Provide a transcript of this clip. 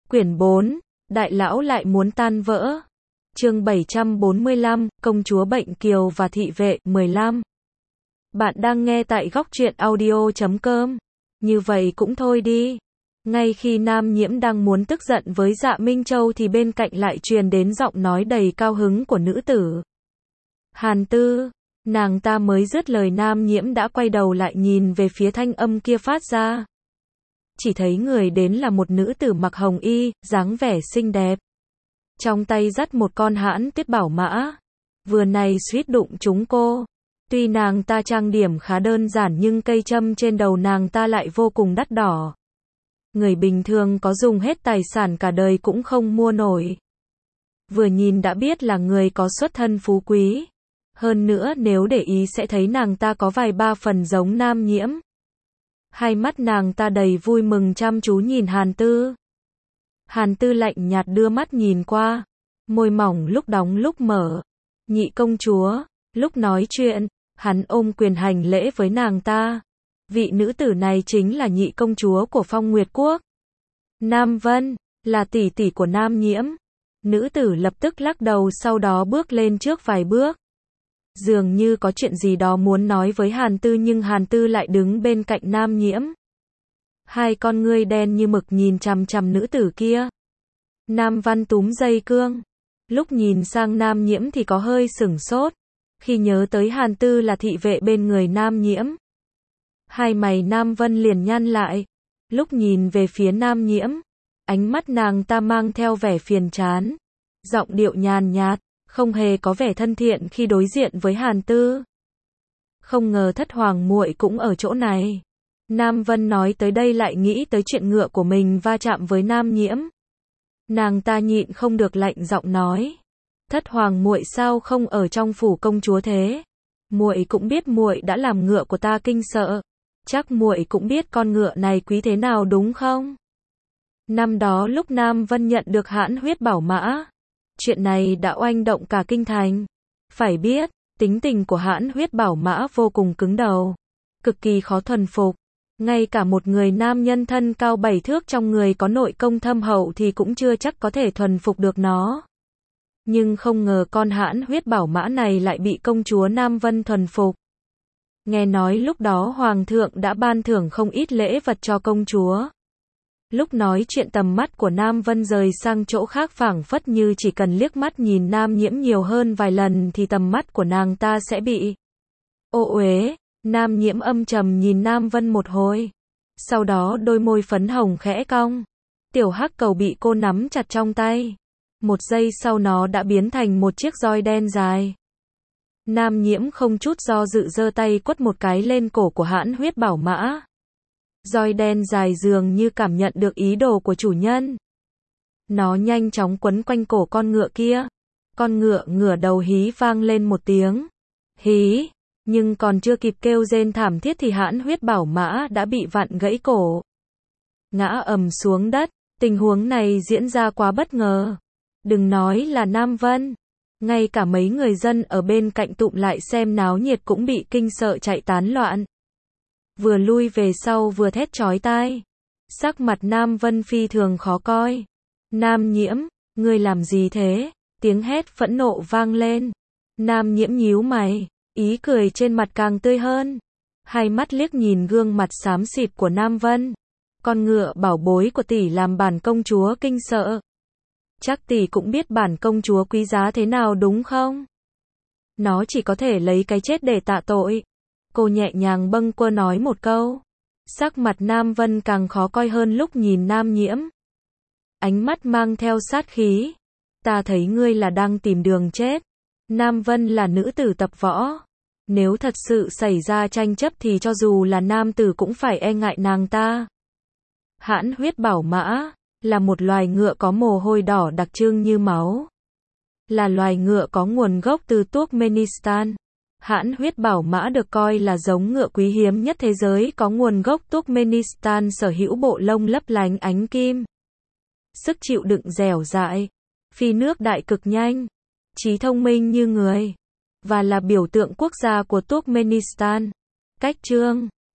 Quyển 4, Đại lão lại muốn tan vỡ. Chương 745, Công chúa Bệnh Kiều và Thị vệ, 15. Bạn đang nghe tại góc truyện audio.com. Như vậy cũng thôi đi. Ngay khi Nam Nhiễm đang muốn tức giận với Dạ Minh Châu thì bên cạnh lại truyền đến giọng nói đầy cao hứng của nữ tử. Hàn Tư, nàng ta mới dứt lời Nam Nhiễm đã quay đầu lại nhìn về phía thanh âm kia phát ra. Chỉ thấy người đến là một nữ tử mặc hồng y, dáng vẻ xinh đẹp. Trong tay dắt một con hãn tuyết bảo mã. Vừa này suýt đụng trúng cô. Tuy nàng ta trang điểm khá đơn giản nhưng cây châm trên đầu nàng ta lại vô cùng đắt đỏ. Người bình thường có dùng hết tài sản cả đời cũng không mua nổi. Vừa nhìn đã biết là người có xuất thân phú quý. Hơn nữa nếu để ý sẽ thấy nàng ta có vài ba phần giống Nam Nhiễm. Hai mắt nàng ta đầy vui mừng chăm chú nhìn Hàn Tư. Hàn Tư lạnh nhạt đưa mắt nhìn qua. Môi mỏng lúc đóng lúc mở. Nhị công chúa. Lúc nói chuyện, hắn ôm quyền hành lễ với nàng ta. Vị nữ tử này chính là nhị công chúa của Phong Nguyệt Quốc. Nam Vân, là tỷ tỷ của Nam Nhiễm. Nữ tử lập tức lắc đầu sau đó bước lên trước vài bước. Dường như có chuyện gì đó muốn nói với Hàn Tư nhưng Hàn Tư lại đứng bên cạnh Nam Nhiễm. Hai con ngươi đen như mực nhìn chằm chằm nữ tử kia. Nam Văn túm dây cương. Lúc nhìn sang Nam Nhiễm thì có hơi sửng sốt. Khi nhớ tới Hàn Tư là thị vệ bên người Nam Nhiễm. Hai mày Nam Vân liền nhăn lại. Lúc nhìn về phía Nam Nhiễm. Ánh mắt nàng ta mang theo vẻ phiền chán. Giọng điệu nhàn nhạt. Không hề có vẻ thân thiện khi đối diện với Hàn Tư. Không ngờ thất hoàng muội cũng ở chỗ này. Nam Vân nói tới đây lại nghĩ tới chuyện ngựa của mình va chạm với Nam Nhiễm. Nàng ta nhịn không được lạnh giọng nói. Thất hoàng muội sao không ở trong phủ công chúa thế? Muội cũng biết muội đã làm ngựa của ta kinh sợ. Chắc muội cũng biết con ngựa này quý thế nào đúng không? Năm đó lúc Nam Vân nhận được hãn huyết bảo mã. Chuyện này đã oanh động cả kinh thành. Phải biết, tính tình của hãn huyết bảo mã vô cùng cứng đầu. Cực kỳ khó thuần phục. Ngay cả một người nam nhân thân cao 7 thước trong người có nội công thâm hậu thì cũng chưa chắc có thể thuần phục được nó. Nhưng không ngờ con hãn huyết bảo mã này lại bị công chúa Nam Vân thuần phục. Nghe nói lúc đó hoàng thượng đã ban thưởng không ít lễ vật cho công chúa. Lúc nói chuyện tầm mắt của Nam Vân rời sang chỗ khác phảng phất như chỉ cần liếc mắt nhìn Nam Nhiễm nhiều hơn vài lần thì tầm mắt của nàng ta sẽ bị ô uế. Nam Nhiễm âm trầm nhìn Nam Vân một hồi. Sau đó đôi môi phấn hồng khẽ cong. Tiểu hắc cầu bị cô nắm chặt trong tay. Một giây sau nó đã biến thành một chiếc roi đen dài. Nam Nhiễm không chút do dự giơ tay quất một cái lên cổ của hãn huyết bảo mã. Roi đen dài dường như cảm nhận được ý đồ của chủ nhân. Nó nhanh chóng quấn quanh cổ con ngựa kia. Con ngựa ngửa đầu hí vang lên một tiếng. Hí, nhưng còn chưa kịp kêu rên thảm thiết thì hãn huyết bảo mã đã bị vặn gãy cổ. Ngã ầm xuống đất, tình huống này diễn ra quá bất ngờ. Đừng nói là Nam Vân. Ngay cả mấy người dân ở bên cạnh tụm lại xem náo nhiệt cũng bị kinh sợ chạy tán loạn. Vừa lui về sau vừa thét chói tai. Sắc mặt Nam Vân phi thường khó coi. Nam Nhiễm, ngươi làm gì thế? Tiếng hét phẫn nộ vang lên. Nam Nhiễm nhíu mày, ý cười trên mặt càng tươi hơn. Hai mắt liếc nhìn gương mặt xám xịt của Nam Vân. Con ngựa bảo bối của tỷ làm bản công chúa kinh sợ. Chắc tỷ cũng biết bản công chúa quý giá thế nào đúng không? Nó chỉ có thể lấy cái chết để tạ tội. Cô nhẹ nhàng bâng quơ nói một câu. Sắc mặt Nam Vân càng khó coi hơn lúc nhìn Nam Nhiễm. Ánh mắt mang theo sát khí. Ta thấy ngươi là đang tìm đường chết. Nam Vân là nữ tử tập võ. Nếu thật sự xảy ra tranh chấp thì cho dù là nam tử cũng phải e ngại nàng ta. Hãn huyết bảo mã là một loài ngựa có mồ hôi đỏ đặc trưng như máu. Là loài ngựa có nguồn gốc từ Turkmenistan. Hãn huyết bảo mã được coi là giống ngựa quý hiếm nhất thế giới có nguồn gốc Turkmenistan, sở hữu bộ lông lấp lánh ánh kim. Sức chịu đựng dẻo dai, phi nước đại cực nhanh, trí thông minh như người, và là biểu tượng quốc gia của Turkmenistan. Cách chương